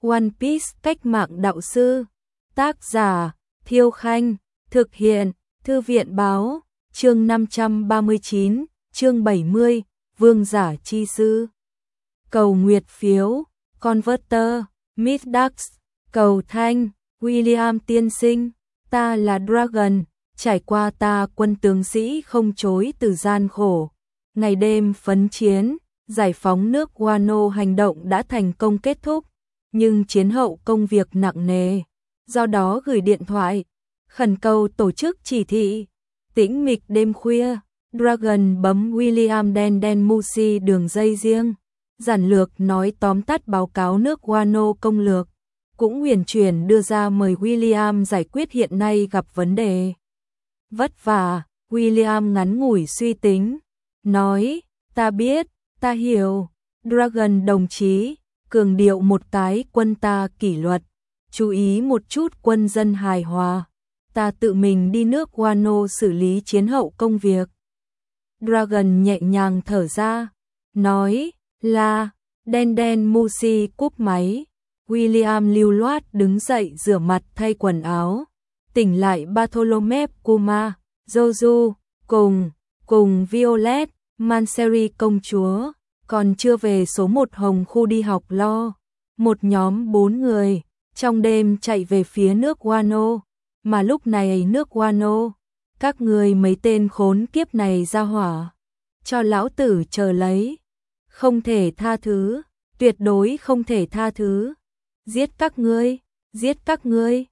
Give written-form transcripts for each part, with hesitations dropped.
One Piece cách mạng đạo sư. Tác giả Thiêu Khanh. Thực hiện Thư viện Báo. Chương 539, chương 70, Vương giả chi sư. Cầu nguyệt phiếu, Converter, Miss Dax, cầu thanh, William tiên sinh, ta là Dragon, trải qua ta quân tướng sĩ không chối từ gian khổ. Ngày đêm phấn chiến, giải phóng nước Wano hành động đã thành công kết thúc, nhưng chiến hậu công việc nặng nề, do đó gửi điện thoại, khẩn cầu tổ chức chỉ thị. Tĩnh mịch đêm khuya, Dragon bấm William đen Musi đường dây riêng, giản lược nói tóm tắt báo cáo nước Wano công lược, cũng huyền chuyển đưa ra mời William giải quyết hiện nay gặp vấn đề. Vất vả, William ngắn ngủi suy tính, nói, ta biết, ta hiểu, Dragon đồng chí, cường điệu một cái quân ta kỷ luật, chú ý một chút quân dân hài hòa. Ta tự mình đi nước Wano xử lý chiến hậu công việc. Dragon nhẹ nhàng thở ra, nói là, đen Musi cúp máy. William lưu loát đứng dậy rửa mặt thay quần áo, tỉnh lại Bartholomew Kuma, Joju, cùng Violet, Manseri công chúa, còn chưa về số 1 Hồng khu đi học lo. Một nhóm 4 người, trong đêm chạy về phía nước Wano. Mà lúc này nước Wano, các người mấy tên khốn kiếp này ra hỏa, cho lão tử chờ lấy, không thể tha thứ, tuyệt đối không thể tha thứ, giết các ngươi,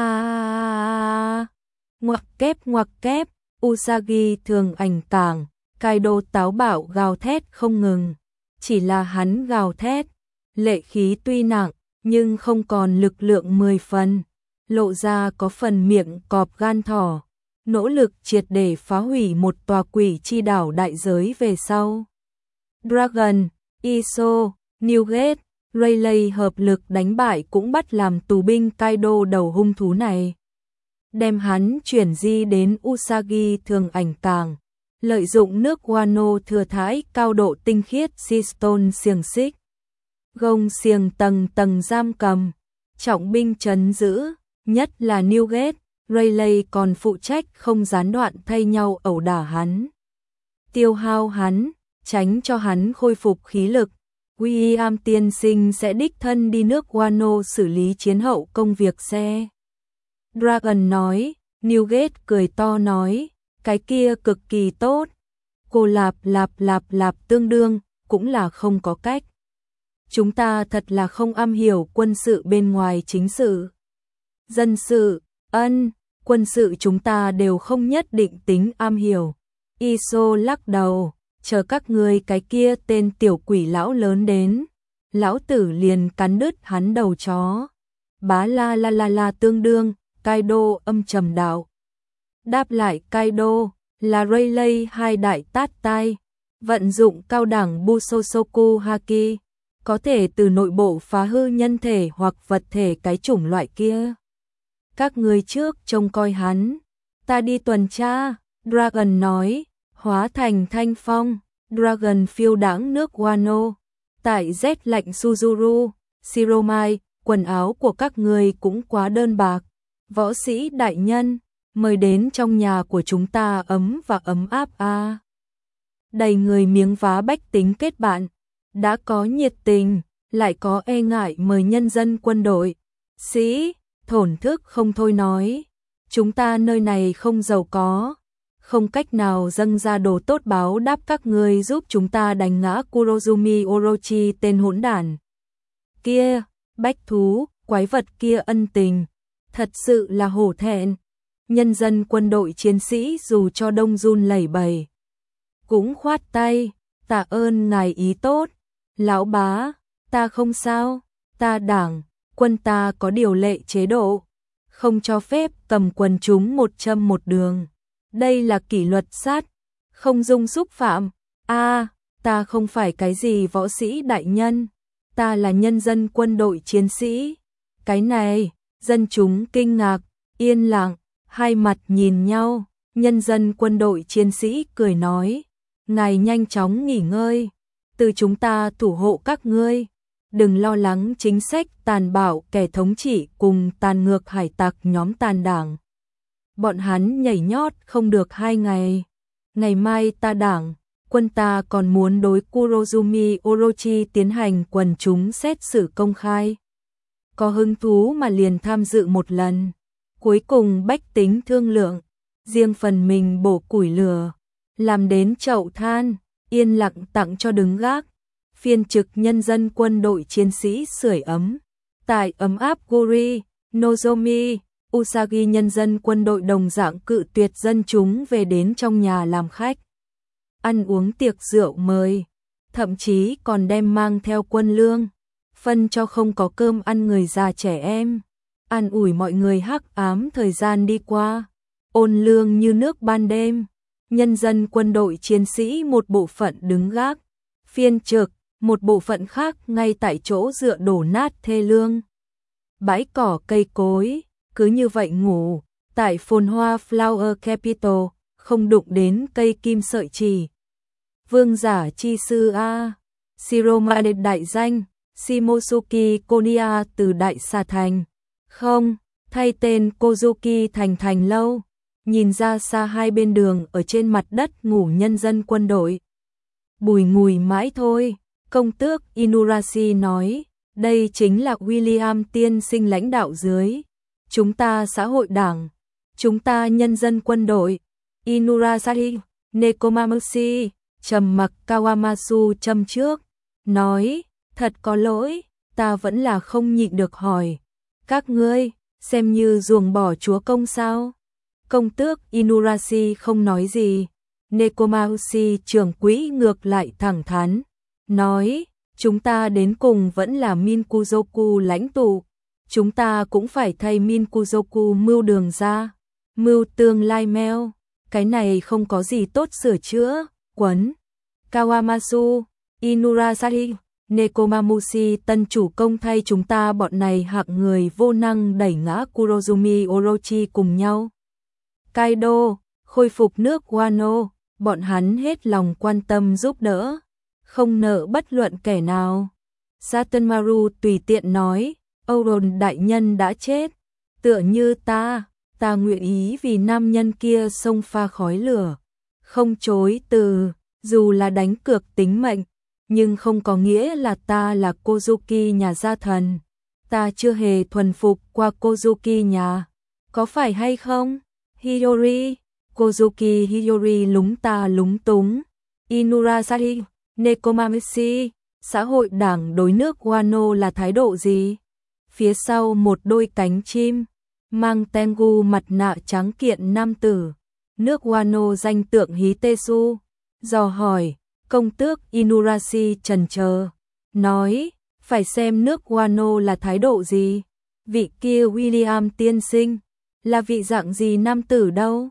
ngoặc kép, Usagi thường ảnh tảng, Kaido táo bạo gào thét không ngừng, chỉ là hắn gào thét, lệ khí tuy nặng, nhưng không còn lực lượng 10 phần. Lộ ra có phần miệng cọp gan thỏ, nỗ lực triệt để phá hủy một tòa quỷ chi đảo đại giới về sau. Dragon, Iso, Newgate, Rayleigh hợp lực đánh bại cũng bắt làm tù binh Kaido đầu hung thú này. Đem hắn chuyển di đến Usagi thường ảnh tàng, lợi dụng nước Wano thừa thãi cao độ tinh khiết Seastone xiềng xích. Gông xiềng tầng giam cầm, trọng binh trấn giữ. Nhất là Newgate, Rayleigh còn phụ trách không gián đoạn thay nhau ẩu đả hắn, tiêu hao hắn, tránh cho hắn khôi phục khí lực. William tiên sinh sẽ đích thân đi nước Wano xử lý chiến hậu công việc xe. Dragon nói, Newgate cười to nói, cái kia cực kỳ tốt. Cô lạp tương đương, cũng là không có cách. Chúng ta thật là không am hiểu quân sự bên ngoài chính sự. Dân sự, quân sự chúng ta đều không nhất định tính am hiểu. Iso lắc đầu, chờ các ngươi cái kia tên tiểu quỷ lão lớn đến, lão tử liền cắn đứt hắn đầu chó. Bá la tương đương, Kaido âm trầm đạo. Đáp lại Kaido là Rayleigh hai đại tát tai, vận dụng cao đẳng Busosoku Haki, có thể từ nội bộ phá hư nhân thể hoặc vật thể cái chủng loại kia. Các người trước trông coi hắn, ta đi tuần tra, Dragon nói, hóa thành thanh phong, Dragon phiêu đãng nước Wano, tại rét lạnh Suzuru, Shiromai, quần áo của các người cũng quá đơn bạc, võ sĩ đại nhân, mời đến trong nhà của chúng ta ấm và ấm áp a. Đầy người miếng vá bách tính kết bạn, đã có nhiệt tình, lại có e ngại mời nhân dân quân đội, sĩ thổn thức không thôi nói, chúng ta nơi này không giàu có, không cách nào dâng ra đồ tốt báo đáp các ngươi giúp chúng ta đánh ngã Kurozumi Orochi tên hỗn đản kia, bách thú, quái vật kia ân tình, thật sự là hổ thẹn. Nhân dân quân đội chiến sĩ dù cho đông run lẩy bẩy, cũng khoát tay, tạ ơn ngài ý tốt, lão bá, ta không sao, ta đảng, quân ta có điều lệ chế độ, không cho phép cầm quần chúng một châm một đường. Đây là kỷ luật sát, không dung xúc phạm. Ta không phải cái gì võ sĩ đại nhân, ta là nhân dân quân đội chiến sĩ. Cái này, dân chúng kinh ngạc, yên lặng, hai mặt nhìn nhau, nhân dân quân đội chiến sĩ cười nói, ngài nhanh chóng nghỉ ngơi, từ chúng ta thủ hộ các ngươi. đừng lo lắng chính sách tàn bạo kẻ thống trị cùng tàn ngược hải tặc nhóm tàn đảng. Bọn hắn nhảy nhót không được 2 ngày. Ngày mai ta đảng, quân ta còn muốn đối Kurozumi Orochi tiến hành quần chúng xét xử công khai. Có hứng thú mà liền tham dự một lần. Cuối cùng bách tính thương lượng, riêng phần mình bổ củi lửa, làm đến chậu than, yên lặng tặng cho đứng gác. Phiên trực nhân dân quân đội chiến sĩ sưởi ấm. Tại ấm áp Gori, Nozomi, Usagi nhân dân quân đội đồng dạng cự tuyệt dân chúng về đến trong nhà làm khách. Ăn uống tiệc rượu mời, thậm chí còn đem mang theo quân lương, phân cho không có cơm ăn người già trẻ em, an ủi mọi người hắc ám thời gian đi qua, ôn lương như nước ban đêm. Nhân dân quân đội chiến sĩ một bộ phận đứng gác, phiên trực, một bộ phận khác ngay tại chỗ dựa đổ nát thê lương. Bãi cỏ cây cối, cứ như vậy ngủ, tại phồn hoa Flower Capital, không đụng đến cây kim sợi chỉ. Vương giả chi sư A, Shiromade đại danh, Shimosuke Konya từ Đại Sa Thành. Không, thay tên Kozuki thành lâu, nhìn ra xa hai bên đường ở trên mặt đất ngủ nhân dân quân đội. Bùi ngùi mãi thôi, công tước Inurashi nói, đây chính là William tiên sinh lãnh đạo dưới. Chúng ta xã hội đảng, chúng ta nhân dân quân đội. Inurashi, Nekomamushi, trầm mặc Kawamasu châm trước, nói, thật có lỗi, ta vẫn là không nhịn được hỏi. Các ngươi, xem như ruồng bỏ chúa công sao? Công tước Inurashi không nói gì. Nekomamushi trưởng quỹ ngược lại thẳng thắn, nói, chúng ta đến cùng vẫn là Minkuzoku lãnh tụ. Chúng ta cũng phải thay Minkuzoku mưu đường ra, mưu tương lai meo. Cái này không có gì tốt sửa chữa, quấn. Kawamasu, Inurashi, Nekomamushi tân chủ công thay chúng ta bọn này hạng người vô năng đẩy ngã Kurozumi Orochi cùng nhau. Kaido, khôi phục nước Wano, bọn hắn hết lòng quan tâm giúp đỡ, không nợ bất luận kẻ nào. Satonmaru tùy tiện nói, Ouron đại nhân đã chết, tựa như ta nguyện ý vì nam nhân kia xông pha khói lửa, không chối từ, dù là đánh cược tính mệnh, nhưng không có nghĩa là ta là Kozuki nhà gia thần. Ta chưa hề thuần phục qua Kozuki nhà, có phải hay không? Hiyori, Kozuki Hiyori lúng ta lúng túng. Inurashi, Nekomamushi, xã hội đảng đối nước Wano là thái độ gì? Phía sau một đôi cánh chim, mang tengu mặt nạ trắng kiện nam tử, nước Wano danh tượng Hitesu, dò hỏi, công tước Inurashi chần chờ, nói, phải xem nước Wano là thái độ gì, vị kia William tiên sinh, là vị dạng gì nam tử đâu?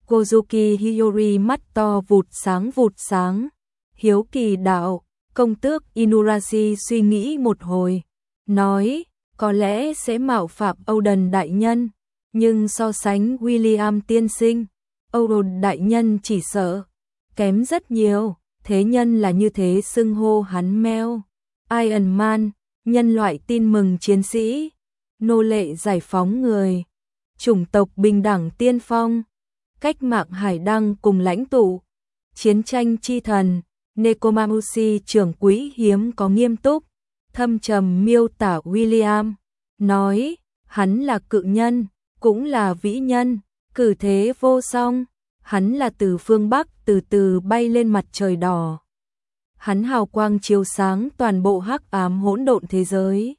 Kozuki Hiyori mắt to vụt sáng, hiếu kỳ đạo, công tước Inurashi suy nghĩ một hồi, nói, có lẽ sẽ mạo phạm Oden đại nhân, nhưng so sánh William tiên sinh, Oden đại nhân chỉ sợ kém rất nhiều, thế nhân là như thế xưng hô hắn meo. Iron Man, nhân loại tin mừng chiến sĩ, nô lệ giải phóng người, chủng tộc bình đẳng tiên phong, cách mạng hải đăng cùng lãnh tụ, chiến tranh chi thần. Nekomamushi trưởng quỹ hiếm có nghiêm túc, thâm trầm miêu tả William, nói, hắn là cự nhân, cũng là vĩ nhân, cử thế vô song, hắn là từ phương Bắc từ từ bay lên mặt trời đỏ. Hắn hào quang chiếu sáng toàn bộ hắc ám hỗn độn thế giới.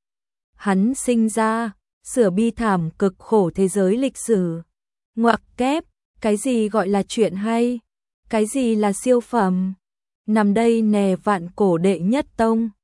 Hắn sinh ra, sửa bi thảm cực khổ thế giới lịch sử. Ngoặc kép, cái gì gọi là chuyện hay? Cái gì là siêu phẩm? Nằm đây nè vạn cổ đệ nhất tông.